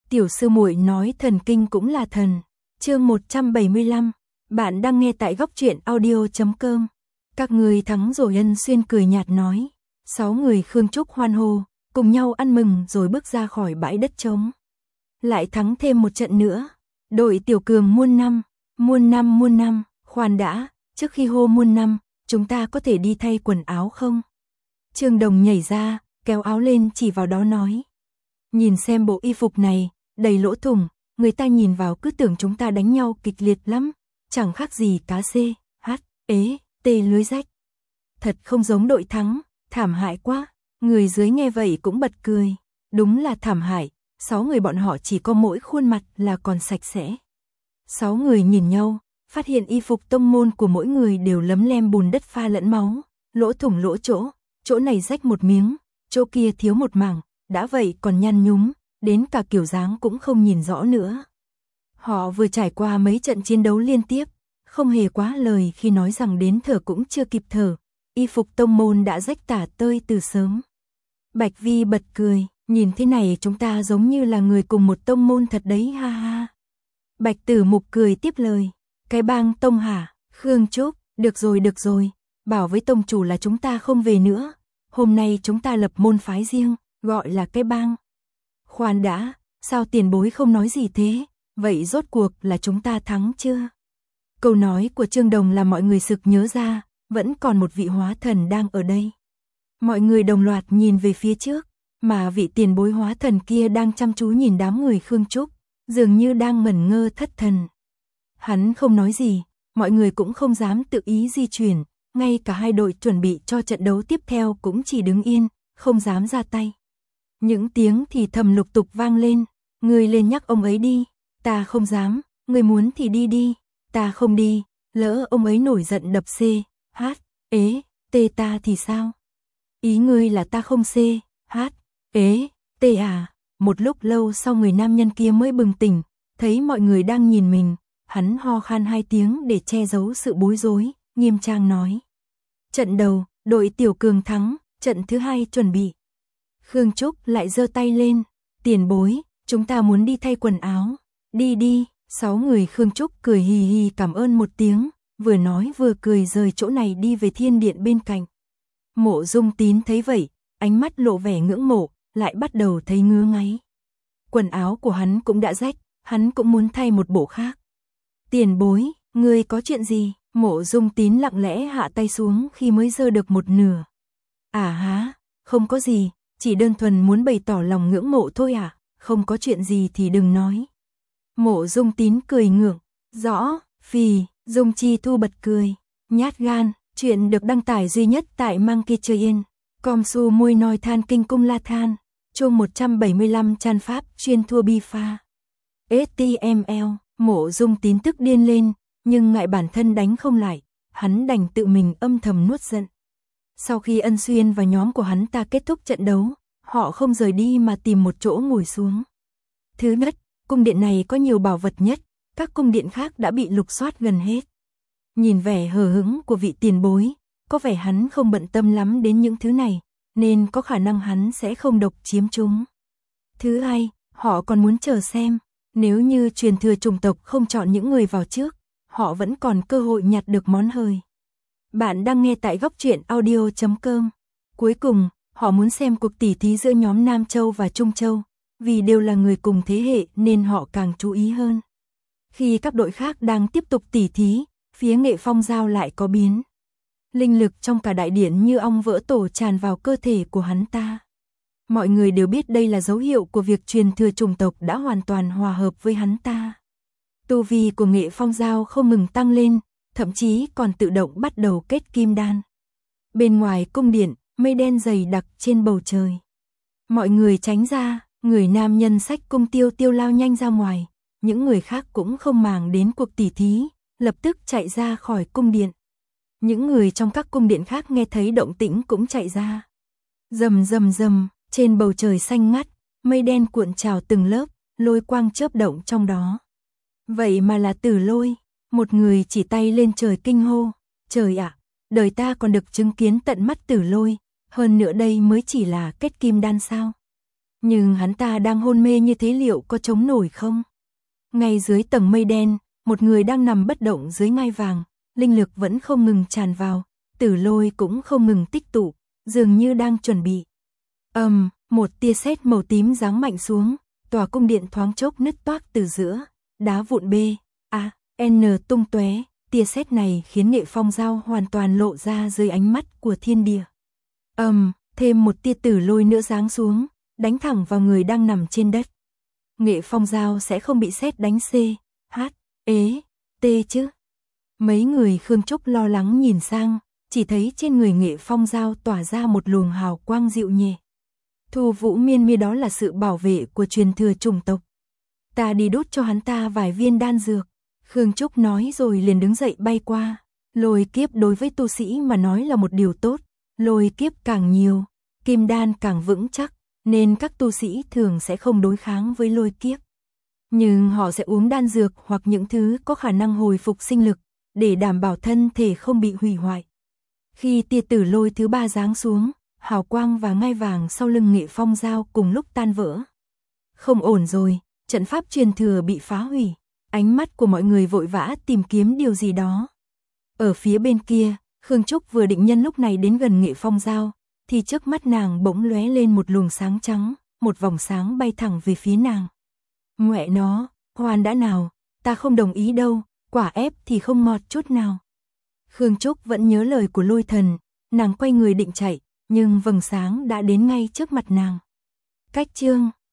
Tiểu sư muội nói thần kinh cũng là thần. Chương 175. Bạn đang nghe tại góc truyện audio.com. Các người thắng rồi. Ân Xuyên cười nhạt nói. 6 người Khương Trúc hoan hô, cùng nhau ăn mừng rồi bước ra khỏi bãi đất trống. Lại thắng thêm một trận nữa. Đội Tiểu Cường muôn năm, muôn năm, muôn năm. Khoan đã, trước khi hô muôn năm, chúng ta có thể đi thay quần áo không? Trương Đồng nhảy ra, kéo áo lên chỉ vào đó nói. Nhìn xem bộ y phục này, đầy lỗ thủng, người ta nhìn vào cứ tưởng chúng ta đánh nhau kịch liệt lắm, chẳng khác gì cá xê, hát, ế, tê lưới rách. Thật không giống đội thắng, thảm hại quá. Người dưới nghe vậy cũng bật cười. Đúng là thảm hại, 6 người bọn họ chỉ có mỗi khuôn mặt là còn sạch sẽ. 6 người nhìn nhau, phát hiện y phục tông môn của mỗi người đều lấm lem bùn đất pha lẫn máu, lỗ thủng lỗ chỗ này rách một miếng, chỗ kia thiếu một mảng, đã vậy còn nhăn nhúm, đến cả kiểu dáng cũng không nhìn rõ nữa. Họ vừa trải qua mấy trận chiến đấu liên tiếp, không hề quá lời khi nói rằng đến thở cũng chưa kịp thở, y phục tông môn đã rách tả tơi từ sớm. Bạch Vi bật cười, nhìn thế này chúng ta giống như là người cùng một tông môn thật đấy ha ha. Bạch Tử Mục cười tiếp lời, cái bang tông hả? Khương Trúc, được rồi, bảo với tông chủ là chúng ta không về nữa, hôm nay chúng ta lập môn phái riêng, gọi là cái bang. Khoan đã, sao tiền bối không nói gì thế, vậy rốt cuộc là chúng ta thắng chưa? Câu nói của Trương Đồng làm mọi người sực nhớ ra, vẫn còn một vị hóa thần đang ở đây. Mọi người đồng loạt nhìn về phía trước, mà vị tiền bối hóa thần kia đang chăm chú nhìn đám người Khương Trúc, dường như đang ngẩn ngơ thất thần. Hắn không nói gì, mọi người cũng không dám tự ý di chuyển, ngay cả hai đội chuẩn bị cho trận đấu tiếp theo cũng chỉ đứng yên, không dám ra tay. Những tiếng thì thầm lục tục vang lên, người lên nhắc ông ấy đi, ta không dám, người muốn thì đi đi, ta không đi, lỡ ông ấy nổi giận đập C, H, ế, tê ta thì sao? Ý ngươi là ta không C, H, ế, tê à? Một lúc lâu sau người nam nhân kia mới bừng tỉnh, thấy mọi người đang nhìn mình, hắn ho khan 2 tiếng để che giấu sự bối rối, nghiêm trang nói. Trận đầu, đội Tiểu Cường thắng, trận thứ 2 chuẩn bị. Khương Trúc lại giơ tay lên, tiền bối, chúng ta muốn đi thay quần áo, đi. 6 người Khương Trúc cười hì hì cảm ơn một tiếng, vừa nói vừa cười rời chỗ này đi về thiên điện bên cạnh. Mộ Dung Tín thấy vậy, ánh mắt lộ vẻ ngưỡng mộ, lại bắt đầu thấy ngứa ngáy. Quần áo của hắn cũng đã rách, hắn cũng muốn thay một bộ khác. Tiền bối, ngươi có chuyện gì? Mộ Dung Tín lặng lẽ hạ tay xuống khi mới giơ được một nửa. À há, không có gì, chỉ đơn thuần muốn bày tỏ lòng ngưỡng mộ thôi à, không có chuyện gì thì đừng nói. Mộ Dung Tín cười ngượng, rõ, phì, Dung Chi Thu bật cười, nhát gan, chuyện được đăng tải duy nhất tại Monkey Chơi Yên, com su môi nói than kinh cung la than, chương 175 Chan Pháp chuyên thua bi pha. HTML, Mộ Dung Tín tức điên lên, nhưng ngại bản thân đánh không lại, hắn đành tự mình âm thầm nuốt giận. Sau khi Ân Xuyên và nhóm của hắn ta kết thúc trận đấu, họ không rời đi mà tìm một chỗ ngồi xuống. Thứ nhất, cung điện này có nhiều bảo vật nhất, các cung điện khác đã bị lục soát gần hết. Nhìn vẻ hờ hững của vị tiền bối, có vẻ hắn không bận tâm lắm đến những thứ này, nên có khả năng hắn sẽ không độc chiếm chúng. Thứ hai, họ còn muốn chờ xem, nếu như truyền thừa chủng tộc không chọn những người vào trước, họ vẫn còn cơ hội nhặt được món hời. Bạn đang nghe tại góc truyện audio.com. Cuối cùng, họ muốn xem cuộc tỉ thí giữa nhóm Nam Châu và Trung Châu, vì đều là người cùng thế hệ nên họ càng chú ý hơn. Khi các đội khác đang tiếp tục tỉ thí, phía Nghệ Phong Giao lại có biến. Linh lực trong cả đại điện như ong vỡ tổ tràn vào cơ thể của hắn ta. Mọi người đều biết đây là dấu hiệu của việc truyền thừa chủng tộc đã hoàn toàn hòa hợp với hắn ta. Tu vi của Nghệ Phong Giao không ngừng tăng lên, thậm chí còn tự động bắt đầu kết kim đan. Bên ngoài cung điện, mây đen dày đặc trên bầu trời. Mọi người tránh ra, người nam nhân xách cung tiêu tiêu lao nhanh ra ngoài. Những người khác cũng không màng đến cuộc tỉ thí, lập tức chạy ra khỏi cung điện. Những người trong các cung điện khác nghe thấy động tĩnh cũng chạy ra. Rầm rầm rầm, trên bầu trời xanh ngắt, mây đen cuộn trào từng lớp, lôi quang chớp động trong đó. Vậy mà là Tử Lôi, một người chỉ tay lên trời kinh hô, trời ạ, đời ta còn được chứng kiến tận mắt Tử Lôi, hơn nữa đây mới chỉ là kết kim đan sao? Nhưng hắn ta đang hôn mê như thế liệu có chống nổi không? Ngay dưới tầng mây đen, một người đang nằm bất động dưới ngai vàng, linh lực vẫn không ngừng tràn vào, Tử Lôi cũng không ngừng tích tụ, dường như đang chuẩn bị. Một tia sét màu tím giáng mạnh xuống, tòa cung điện thoáng chốc nứt toác từ giữa, đá vụn N tung tóe, tia sét này khiến Nghệ Phong Dao hoàn toàn lộ ra dưới ánh mắt của thiên địa. Thêm một tia Tử Lôi nữa giáng xuống, đánh thẳng vào người đang nằm trên đất. Nghệ Phong Dao sẽ không bị sét đánh T chứ? Mấy người Khương Trúc lo lắng nhìn sang, chỉ thấy trên người Nghệ Phong Dao tỏa ra một luồng hào quang dịu nhẹ. Thu Vũ Miên Mi, đó là sự bảo vệ của truyền thừa chủng tộc. Ta đi đốt cho hắn ta vài viên đan dược. Khương Trúc nói rồi liền đứng dậy bay qua. Lôi kiếp đối với tu sĩ mà nói là một điều tốt. Lôi kiếp càng nhiều, kim đan càng vững chắc, nên các tu sĩ thường sẽ không đối kháng với lôi kiếp. Nhưng họ sẽ uống đan dược hoặc những thứ có khả năng hồi phục sinh lực, để đảm bảo thân thể không bị hủy hoại. Khi tia Tử Lôi thứ 3 giáng xuống, hào quang và ngai vàng sau lưng Nghệ Phong Dao cùng lúc tan vỡ. Không ổn rồi, trận pháp truyền thừa bị phá hủy. Ánh mắt của mọi người vội vã tìm kiếm điều gì đó. Ở phía bên kia, Khương Trúc vừa định nhân lúc này đến gần Nghệ Phong Dao, thì trước mắt nàng bỗng lóe lên một luồng sáng trắng, một vòng sáng bay thẳng về phía nàng. Ngoẹ nó, khoan đã nào, ta không đồng ý đâu, quả ép thì không ngọt chút nào. Khương Trúc vẫn nhớ lời của Lôi Thần, nàng quay người định chạy, nhưng vầng sáng đã đến ngay trước mặt nàng. Cách chương